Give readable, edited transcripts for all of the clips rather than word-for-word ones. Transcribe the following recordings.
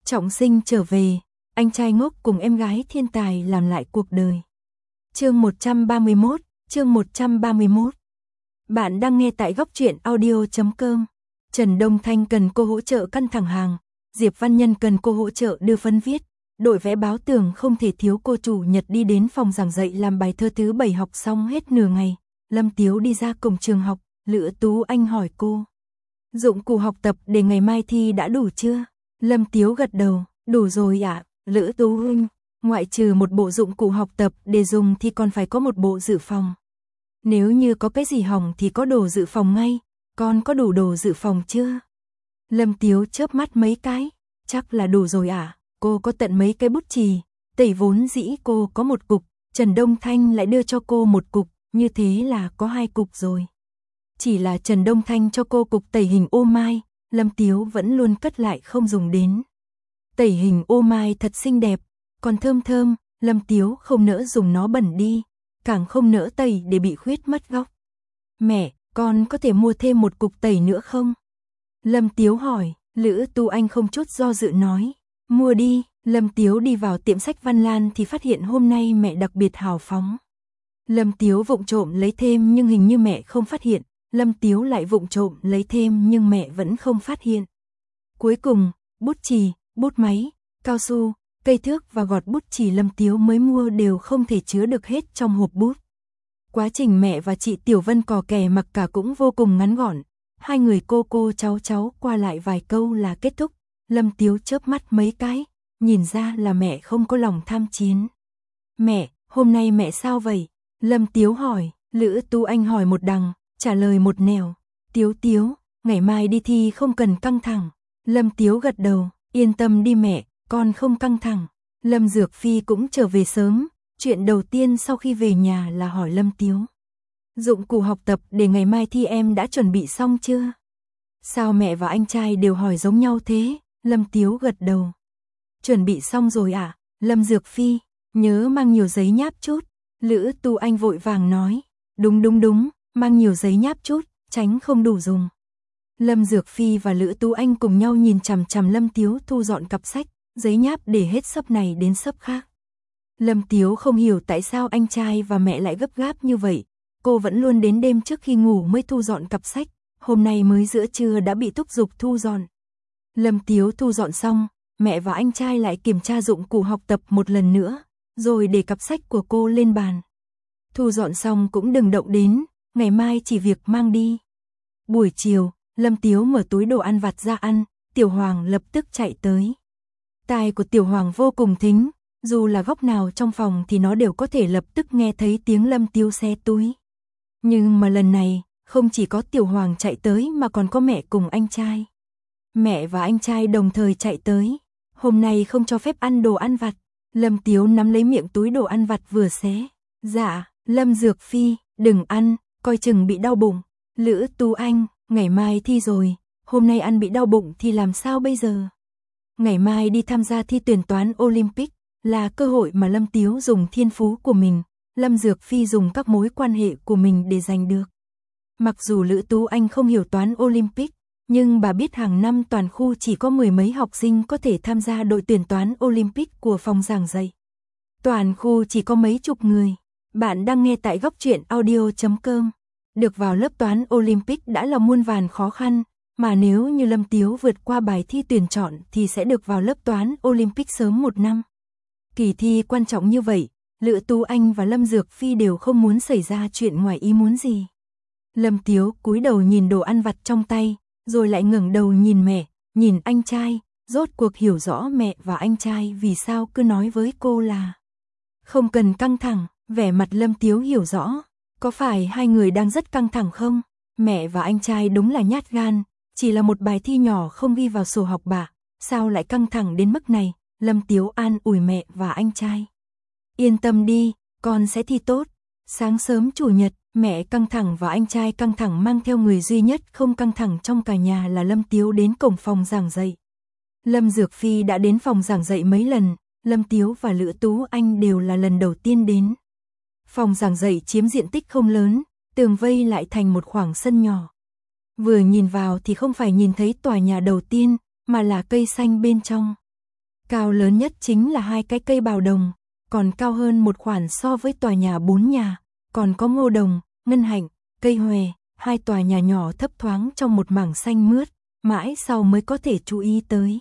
Trọng sinh trở về, anh trai ngốc cùng em gái thiên tài làm lại cuộc đời. Chương 131, chương 131. Bạn đang nghe tại góc truyện audio.com. Trần Đông Thanh cần cô hỗ trợ căn thẳng hàng, Diệp Văn Nhân cần cô hỗ trợ đưa phân viết, đội vẽ báo tường không thể thiếu cô chủ nhật đi đến phòng giảng dạy làm bài thơ thứ 7 học xong hết nửa ngày. Lâm Tiếu đi ra cổng trường học, Lữ Tú Anh hỏi cô. Dụng cụ học tập để ngày mai thi đã đủ chưa? Lâm Tiếu gật đầu, đủ rồi ạ. Lữ Tú Anh, ngoại trừ một bộ dụng cụ học tập để dùng thì còn phải có một bộ dự phòng. Nếu như có cái gì hỏng thì có đồ dự phòng ngay, con có đủ đồ dự phòng chưa? Lâm Tiếu chớp mắt mấy cái, chắc là đủ rồi ạ. Cô có tận mấy cái bút chì, tẩy vốn dĩ cô có một cục, Trần Đông Thanh lại đưa cho cô một cục, như thế là có 2 cục rồi. Chỉ là Trần Đông Thanh cho cô cục tẩy hình ô mai, Lâm Tiếu vẫn luôn cất lại không dùng đến. Tẩy hình ô mai thật xinh đẹp, còn thơm thơm, Lâm Tiếu không nỡ dùng nó bẩn đi, càng không nỡ tẩy để bị khuyết mất góc. Mẹ, con có thể mua thêm một cục tẩy nữa không? Lâm Tiếu hỏi. Lữ Tú Anh không chút do dự nói. Mua đi. Lâm Tiếu đi vào tiệm sách Văn Lan thì phát hiện hôm nay mẹ đặc biệt hào phóng. Lâm Tiếu vụng trộm lấy thêm nhưng hình như mẹ không phát hiện. Lâm Tiếu lại vụng trộm lấy thêm nhưng mẹ vẫn không phát hiện. Cuối cùng, bút chì, bút máy, cao su, cây thước và gọt bút chì Lâm Tiếu mới mua đều không thể chứa được hết trong hộp bút. Quá trình mẹ và chị Tiểu Vân cò kè mặc cả cũng vô cùng ngắn gọn. Hai người cô cháu qua lại vài câu là kết thúc. Lâm Tiếu chớp mắt mấy cái, nhìn ra là mẹ không có lòng tham chiến. Mẹ, hôm nay mẹ sao vậy? Lâm Tiếu hỏi. Lữ Tú Anh hỏi một đằng, trả lời một nẻo. Tiếu, ngày mai đi thi không cần căng thẳng. Lâm Tiếu gật đầu, yên tâm đi mẹ, con không căng thẳng. Lâm Dược Phi cũng trở về sớm, chuyện đầu tiên sau khi về nhà là hỏi Lâm Tiếu. Dụng cụ học tập để ngày mai thi em đã chuẩn bị xong chưa? Sao mẹ và anh trai đều hỏi giống nhau thế? Lâm Tiếu gật đầu. Chuẩn bị xong rồi ạ. Lâm Dược Phi, nhớ mang nhiều giấy nháp chút. Lữ Tú Anh vội vàng nói. Đúng, mang nhiều giấy nháp chút, tránh không đủ dùng. Lâm Dược Phi và Lữ Tú Anh cùng nhau nhìn chằm chằm Lâm Tiếu thu dọn cặp sách, giấy nháp để hết sấp này đến sấp khác. Lâm Tiếu không hiểu tại sao anh trai và mẹ lại gấp gáp như vậy. Cô vẫn luôn đến đêm trước khi ngủ mới thu dọn cặp sách, hôm nay mới giữa trưa đã bị thúc giục thu dọn. Lâm Tiếu thu dọn xong, mẹ và anh trai lại kiểm tra dụng cụ học tập một lần nữa, rồi để cặp sách của cô lên bàn. Thu dọn xong cũng đừng động đến, ngày mai chỉ việc mang đi. Buổi chiều, Lâm Tiếu mở túi đồ ăn vặt ra ăn, Tiểu Hoàng lập tức chạy tới. Tai của Tiểu Hoàng vô cùng thính, dù là góc nào trong phòng thì nó đều có thể lập tức nghe thấy tiếng Lâm Tiếu xé túi. Nhưng mà lần này, không chỉ có Tiểu Hoàng chạy tới mà còn có mẹ cùng anh trai. Mẹ và anh trai đồng thời chạy tới. Hôm nay không cho phép ăn đồ ăn vặt. Lâm Tiếu nắm lấy miệng túi đồ ăn vặt vừa xé. Dạ, Lâm Dược Phi, đừng ăn, coi chừng bị đau bụng. Lữ Tú Anh, ngày mai thi rồi, hôm nay ăn bị đau bụng thì làm sao bây giờ? Ngày mai đi tham gia thi tuyển toán Olympic, là cơ hội mà Lâm Tiếu dùng thiên phú của mình. Lâm Dược Phi dùng các mối quan hệ của mình để giành được. Mặc dù Lữ Tú Anh không hiểu toán Olympic, nhưng bà biết hàng năm toàn khu chỉ có 10 mấy học sinh có thể tham gia đội tuyển toán Olympic của phòng giảng dạy. Toàn khu chỉ có mấy chục người. Bạn đang nghe tại góc truyện audio.com. Được vào lớp toán Olympic đã là muôn vàn khó khăn, mà nếu như Lâm Tiếu vượt qua bài thi tuyển chọn thì sẽ được vào lớp toán Olympic sớm 1 năm. Kỳ thi quan trọng như vậy, Lữ Tú Anh và Lâm Dược Phi đều không muốn xảy ra chuyện ngoài ý muốn gì. Lâm Tiếu cúi đầu nhìn đồ ăn vặt trong tay, rồi lại ngẩng đầu nhìn mẹ, nhìn anh trai, rốt cuộc hiểu rõ mẹ và anh trai vì sao cứ nói với cô là không cần căng thẳng. Vẻ mặt Lâm Tiếu hiểu rõ, có phải hai người đang rất căng thẳng không? Mẹ và anh trai đúng là nhát gan, chỉ là một bài thi nhỏ không ghi vào sổ học bạ, sao lại căng thẳng đến mức này? Lâm Tiếu an ủi mẹ và anh trai. Yên tâm đi, con sẽ thi tốt. Sáng sớm chủ nhật, mẹ căng thẳng và anh trai căng thẳng mang theo người duy nhất không căng thẳng trong cả nhà là Lâm Tiếu đến cổng phòng giảng dạy. Lâm Dược Phi đã đến phòng giảng dạy mấy lần, Lâm Tiếu và Lữ Tú Anh đều là lần đầu tiên đến. Phòng giảng dạy chiếm diện tích không lớn, tường vây lại thành một khoảng sân nhỏ. Vừa nhìn vào thì không phải nhìn thấy tòa nhà đầu tiên, mà là cây xanh bên trong. Cao lớn nhất chính là 2 cái cây bào đồng, còn cao hơn một khoản so với tòa nhà 4 nhà, còn có ngô đồng, ngân hạnh, cây hòe, 2 tòa nhà nhỏ thấp thoáng trong một mảng xanh mướt, mãi sau mới có thể chú ý tới.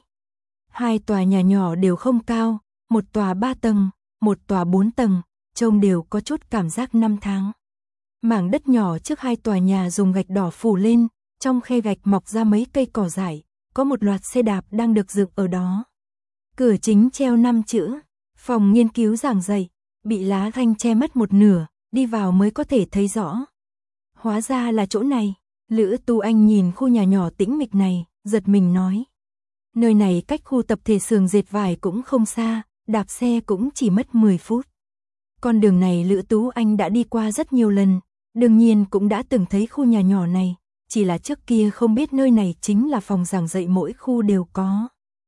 2 tòa nhà nhỏ đều không cao, một tòa 3 tầng, một tòa 4 tầng, trông đều có chút cảm giác năm tháng. Mảng đất nhỏ trước 2 tòa nhà dùng gạch đỏ phủ lên, trong khe gạch mọc ra mấy cây cỏ dại, có một loạt xe đạp đang được dựng ở đó. Cửa chính treo 5 chữ, phòng nghiên cứu giảng dạy, bị lá thanh che mất một nửa, đi vào mới có thể thấy rõ. Hóa ra là chỗ này, Lữ Tu Anh nhìn khu nhà nhỏ tĩnh mịch này, giật mình nói. Nơi này cách khu tập thể xưởng dệt vải cũng không xa, đạp xe cũng chỉ mất 10 phút. Con đường này Lữ Tú Anh đã đi qua rất nhiều lần, đương nhiên cũng đã từng thấy khu nhà nhỏ này, chỉ là trước kia không biết nơi này chính là phòng giảng dạy mỗi khu đều có.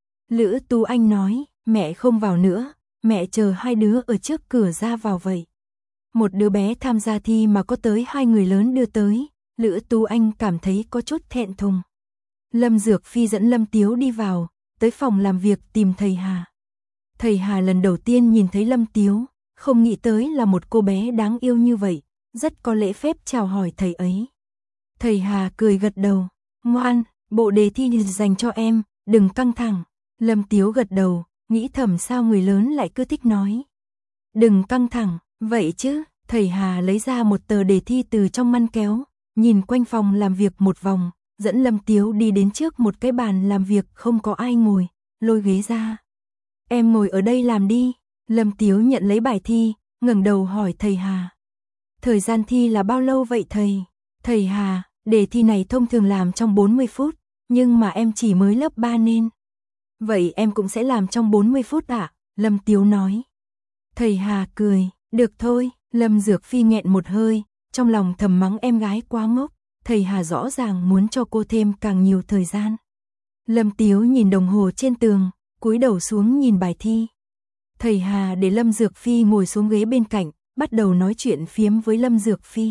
Lữ Tú Anh nói, mẹ không vào nữa, mẹ chờ 2 đứa ở trước cửa ra vào vậy. Một đứa bé tham gia thi mà có tới 2 người lớn đưa tới, Lữ Tú Anh cảm thấy có chút thẹn thùng. Lâm Dược Phi dẫn Lâm Tiếu đi vào, tới phòng làm việc tìm thầy Hà. Thầy Hà lần đầu tiên nhìn thấy Lâm Tiếu, không nghĩ tới là một cô bé đáng yêu như vậy, rất có lễ phép chào hỏi thầy ấy. Thầy Hà cười gật đầu, ngoan, bộ đề thi dành cho em, đừng căng thẳng. Lâm Tiếu gật đầu, nghĩ thầm sao người lớn lại cứ thích nói. Đừng căng thẳng, vậy chứ, thầy Hà lấy ra một tờ đề thi từ trong ngăn kéo, nhìn quanh phòng làm việc một vòng, dẫn Lâm Tiếu đi đến trước một cái bàn làm việc không có ai ngồi, lôi ghế ra. Em ngồi ở đây làm đi. Lâm Tiếu nhận lấy bài thi, ngẩng đầu hỏi thầy Hà. Thời gian thi là bao lâu vậy thầy? Thầy Hà, đề thi này thông thường làm trong 40 phút, nhưng mà em chỉ mới lớp 3 nên. Vậy em cũng sẽ làm trong 40 phút ạ? Lâm Tiếu nói. Thầy Hà cười, được thôi. Lâm Dược Phi nghẹn một hơi, trong lòng thầm mắng em gái quá ngốc. Thầy Hà rõ ràng muốn cho cô thêm càng nhiều thời gian. Lâm Tiếu nhìn đồng hồ trên tường, cúi đầu xuống nhìn bài thi. Thầy Hà để Lâm Dược Phi ngồi xuống ghế bên cạnh, bắt đầu nói chuyện phiếm với Lâm Dược Phi.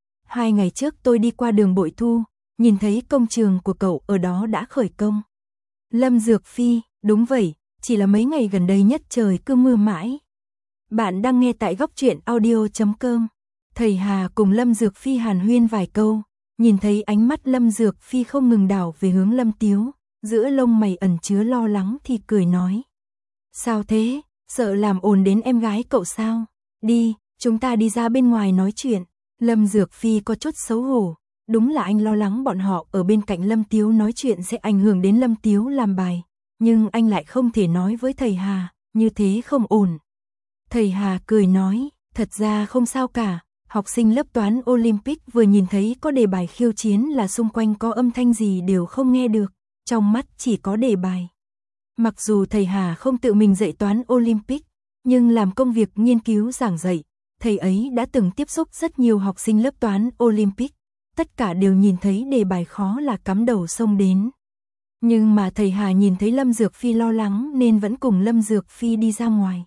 2 ngày trước tôi đi qua đường Bội Thu, nhìn thấy công trường của cậu ở đó đã khởi công. Lâm Dược Phi, đúng vậy, chỉ là mấy ngày gần đây nhất trời cứ mưa mãi. Bạn đang nghe tại góc truyện audio.com. Thầy Hà cùng Lâm Dược Phi hàn huyên vài câu, nhìn thấy ánh mắt Lâm Dược Phi không ngừng đảo về hướng Lâm Tiếu, giữa lông mày ẩn chứa lo lắng thì cười nói. Sao thế, sợ làm ồn đến em gái cậu sao? Đi, chúng ta đi ra bên ngoài nói chuyện. Lâm Dược Phi có chút xấu hổ, đúng là anh lo lắng bọn họ ở bên cạnh Lâm Tiếu nói chuyện sẽ ảnh hưởng đến Lâm Tiếu làm bài, nhưng anh lại không thể nói với thầy Hà, như thế không ổn. Thầy Hà cười nói, thật ra không sao cả, học sinh lớp toán Olympic vừa nhìn thấy có đề bài khiêu chiến là xung quanh có âm thanh gì đều không nghe được, trong mắt chỉ có đề bài. Mặc dù thầy Hà không tự mình dạy toán Olympic, nhưng làm công việc nghiên cứu giảng dạy, thầy ấy đã từng tiếp xúc rất nhiều học sinh lớp toán Olympic, tất cả đều nhìn thấy đề bài khó là cắm đầu xông đến. Nhưng mà thầy Hà nhìn thấy Lâm Dược Phi lo lắng nên vẫn cùng Lâm Dược Phi đi ra ngoài.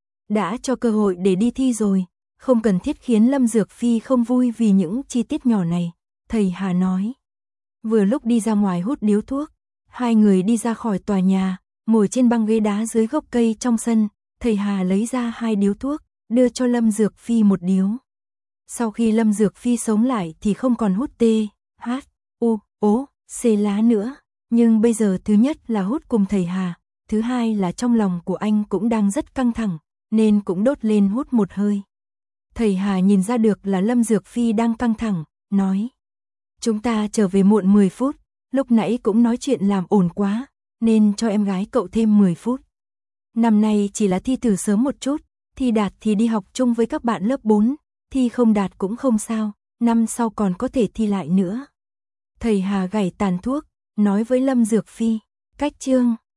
Đã cho cơ hội để đi thi rồi, không cần thiết khiến Lâm Dược Phi không vui vì những chi tiết nhỏ này, thầy Hà nói. Vừa lúc đi ra ngoài hút điếu thuốc, 2 người đi ra khỏi tòa nhà, ngồi trên băng ghế đá dưới gốc cây trong sân, thầy Hà lấy ra 2 điếu thuốc, đưa cho Lâm Dược Phi một điếu. Sau khi Lâm Dược Phi sống lại thì không còn hút T, H, U, O, C lá nữa, nhưng bây giờ thứ nhất là hút cùng thầy Hà, thứ hai là trong lòng của anh cũng đang rất căng thẳng, nên cũng đốt lên hút một hơi. Thầy Hà nhìn ra được là Lâm Dược Phi đang căng thẳng, nói. Chúng ta trở về muộn 10 phút, lúc nãy cũng nói chuyện làm ồn quá, nên cho em gái cậu thêm 10 phút. Năm nay chỉ là thi thử sớm một chút, thi đạt thì đi học chung với các bạn lớp 4, thi không đạt cũng không sao, năm sau còn có thể thi lại nữa. Thầy Hà gảy tàn thuốc, nói với Lâm Dược Phi, cách chương.